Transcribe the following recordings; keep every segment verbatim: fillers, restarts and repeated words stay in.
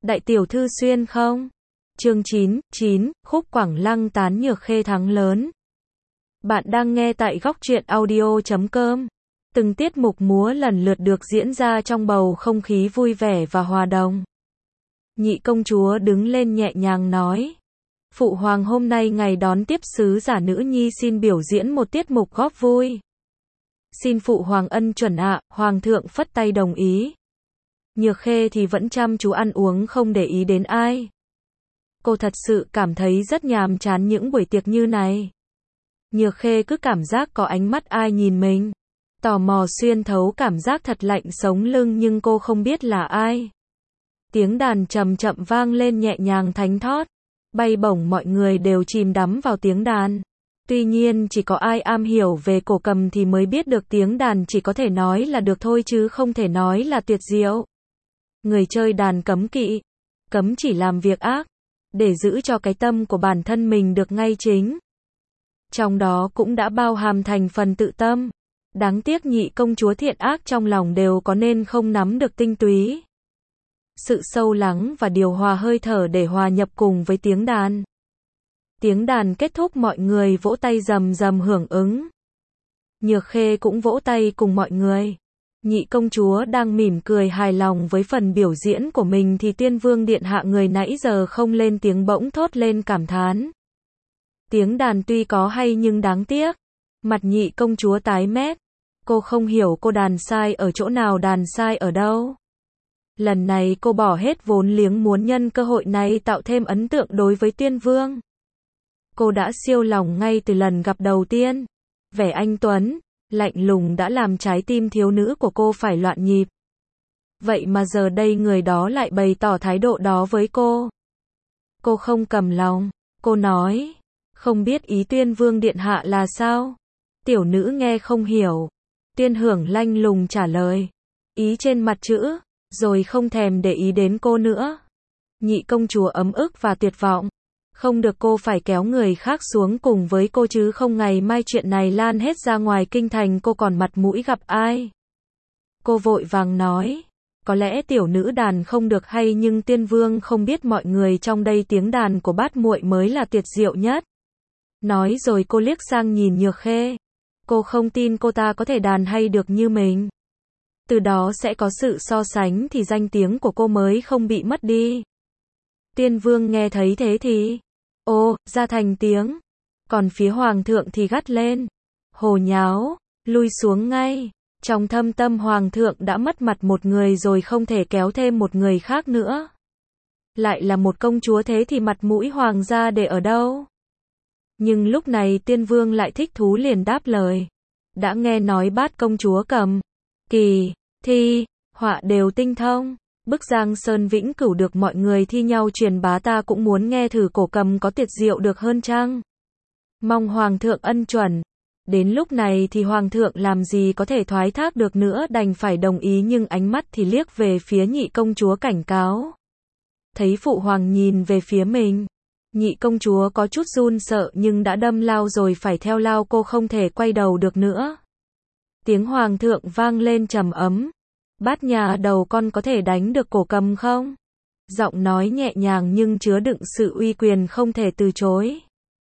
Đại tiểu thư xuyên không? Chương chín, chín, khúc Quảng Lăng tán Nhược Khê thắng lớn. Bạn đang nghe tại góc truyện audio chấm com. Từng tiết mục múa lần lượt được diễn ra trong bầu không khí vui vẻ và hòa đồng. Nhị công chúa đứng lên nhẹ nhàng nói. Phụ hoàng hôm nay ngày đón tiếp sứ giả nữ nhi xin biểu diễn một tiết mục góp vui. Xin phụ hoàng ân chuẩn ạ, hoàng thượng phất tay đồng ý. Nhược Khê thì vẫn chăm chú ăn uống không để ý đến ai. Cô thật sự cảm thấy rất nhàm chán những buổi tiệc như này. Nhược Khê cứ cảm giác có ánh mắt ai nhìn mình. Tò mò xuyên thấu cảm giác thật lạnh sống lưng nhưng cô không biết là ai. Tiếng đàn chậm chậm vang lên nhẹ nhàng thánh thót. Bay bổng mọi người đều chìm đắm vào tiếng đàn. Tuy nhiên chỉ có ai am hiểu về cổ cầm thì mới biết được tiếng đàn chỉ có thể nói là được thôi chứ không thể nói là tuyệt diệu. Người chơi đàn cấm kỵ. Cấm chỉ làm việc ác. Để giữ cho cái tâm của bản thân mình được ngay chính. Trong đó cũng đã bao hàm thành phần tự tâm. Đáng tiếc nhị công chúa thiện ác trong lòng đều có nên không nắm được tinh túy. Sự sâu lắng và điều hòa hơi thở để hòa nhập cùng với tiếng đàn. Tiếng đàn kết thúc mọi người vỗ tay rầm rầm hưởng ứng. Nhược Khê cũng vỗ tay cùng mọi người. Nhị công chúa đang mỉm cười hài lòng với phần biểu diễn của mình thì Tiên Vương điện hạ người nãy giờ không lên tiếng bỗng thốt lên cảm thán. Tiếng đàn tuy có hay nhưng đáng tiếc. Mặt nhị công chúa tái mét. Cô không hiểu cô đàn sai ở chỗ nào, đàn sai ở đâu. Lần này cô bỏ hết vốn liếng muốn nhân cơ hội này tạo thêm ấn tượng đối với Tiên Vương. Cô đã siêu lòng ngay từ lần gặp đầu tiên. Vẻ anh tuấn, lạnh lùng đã làm trái tim thiếu nữ của cô phải loạn nhịp. Vậy mà giờ đây người đó lại bày tỏ thái độ đó với cô. Cô không cầm lòng. Cô nói, không biết ý Tiên Vương điện hạ là sao? Tiểu nữ nghe không hiểu. Tiên Hưởng lanh lùng trả lời. Ý trên mặt chữ, rồi không thèm để ý đến cô nữa. Nhị công chúa ấm ức và tuyệt vọng. Không được, cô phải kéo người khác xuống cùng với cô chứ không ngày mai chuyện này lan hết ra ngoài kinh thành cô còn mặt mũi gặp ai. Cô vội vàng nói, có lẽ tiểu nữ đàn không được hay nhưng Tiên Vương không biết mọi người trong đây tiếng đàn của bát muội mới là tuyệt diệu nhất. Nói rồi cô liếc sang nhìn Nhược Khê. Cô không tin cô ta có thể đàn hay được như mình. Từ đó sẽ có sự so sánh thì danh tiếng của cô mới không bị mất đi. Tiên Vương nghe thấy thế thì ô, ra thành tiếng. Còn phía hoàng thượng thì gắt lên. Hồ nháo, lui xuống ngay. Trong thâm tâm hoàng thượng đã mất mặt một người rồi không thể kéo thêm một người khác nữa. Lại là một công chúa thế thì mặt mũi hoàng gia để ở đâu? Nhưng lúc này Tiên Vương lại thích thú liền đáp lời. Đã nghe nói bát công chúa cầm, kỳ, thi, họa đều tinh thông. Bức Giang Sơn vĩnh cửu được mọi người thi nhau truyền bá, ta cũng muốn nghe thử cổ cầm có tuyệt diệu được hơn chăng? Mong hoàng thượng ân chuẩn. Đến lúc này thì hoàng thượng làm gì có thể thoái thác được nữa, đành phải đồng ý nhưng ánh mắt thì liếc về phía nhị công chúa cảnh cáo. Thấy phụ hoàng nhìn về phía mình. Nhị công chúa có chút run sợ nhưng đã đâm lao rồi phải theo lao, cô không thể quay đầu được nữa. Tiếng hoàng thượng vang lên trầm ấm. Bát nhà đầu con có thể đánh được cổ cầm không? Giọng nói nhẹ nhàng nhưng chứa đựng sự uy quyền không thể từ chối.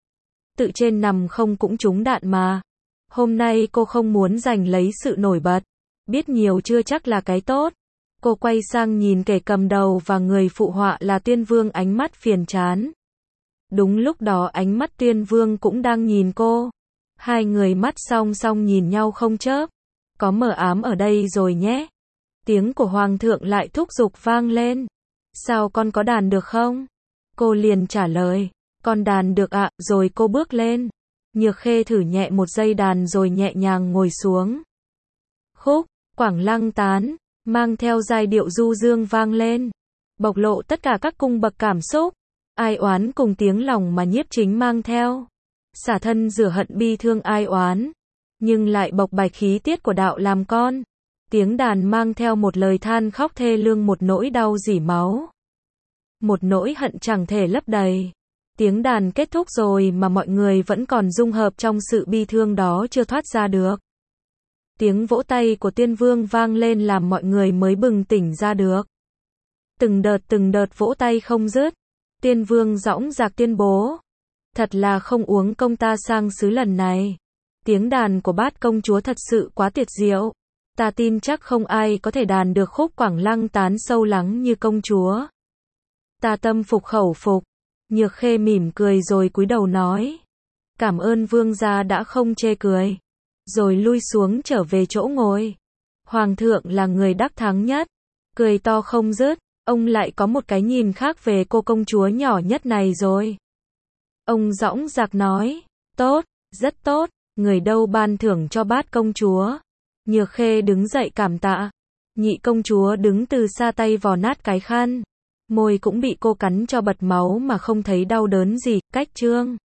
Tự trên nằm không cũng trúng đạn mà. Hôm nay cô không muốn giành lấy sự nổi bật. Biết nhiều chưa chắc là cái tốt. Cô quay sang nhìn kẻ cầm đầu và người phụ họa là Tiên Vương ánh mắt phiền chán. Đúng lúc đó ánh mắt Tiên Vương cũng đang nhìn cô. Hai người mắt song song nhìn nhau không chớp. Có mờ ám ở đây rồi nhé. Tiếng của hoàng thượng lại thúc giục vang lên. Sao con có đàn được không? Cô liền trả lời. Con đàn được ạ, rồi cô bước lên. Nhược Khê thử nhẹ một giây đàn rồi nhẹ nhàng ngồi xuống. Khúc Quảng Lăng tán, mang theo giai điệu du dương vang lên. Bộc lộ tất cả các cung bậc cảm xúc. Ai oán cùng tiếng lòng mà nhiếp chính mang theo. Xả thân rửa hận bi thương ai oán. Nhưng lại bộc bạch khí tiết của đạo làm con. Tiếng đàn mang theo một lời than khóc thê lương, một nỗi đau rỉ máu. Một nỗi hận chẳng thể lấp đầy. Tiếng đàn kết thúc rồi mà mọi người vẫn còn dung hợp trong sự bi thương đó chưa thoát ra được. Tiếng vỗ tay của Tiên Vương vang lên làm mọi người mới bừng tỉnh ra được. Từng đợt từng đợt vỗ tay không dứt. Tiên vương dõng dạc tuyên bố. Thật là không uống công ta sang xứ lần này. Tiếng đàn của Bát công chúa thật sự quá tuyệt diệu. Ta tin chắc không ai có thể đàn được khúc Quảng Lăng tán sâu lắng như công chúa. Ta tâm phục khẩu phục. Nhược Khê mỉm cười rồi cúi đầu nói. Cảm ơn vương gia đã không chê cười. Rồi lui xuống trở về chỗ ngồi. Hoàng thượng là người đắc thắng nhất. Cười to không dứt. Ông lại có một cái nhìn khác về cô công chúa nhỏ nhất này rồi. Ông dõng dạc nói. Tốt, rất tốt. Người đâu ban thưởng cho Bát công chúa. Nhược Khê đứng dậy cảm tạ. Nhị công chúa đứng từ xa tay vò nát cái khăn. Môi cũng bị cô cắn cho bật máu mà không thấy đau đớn gì. Cách trương.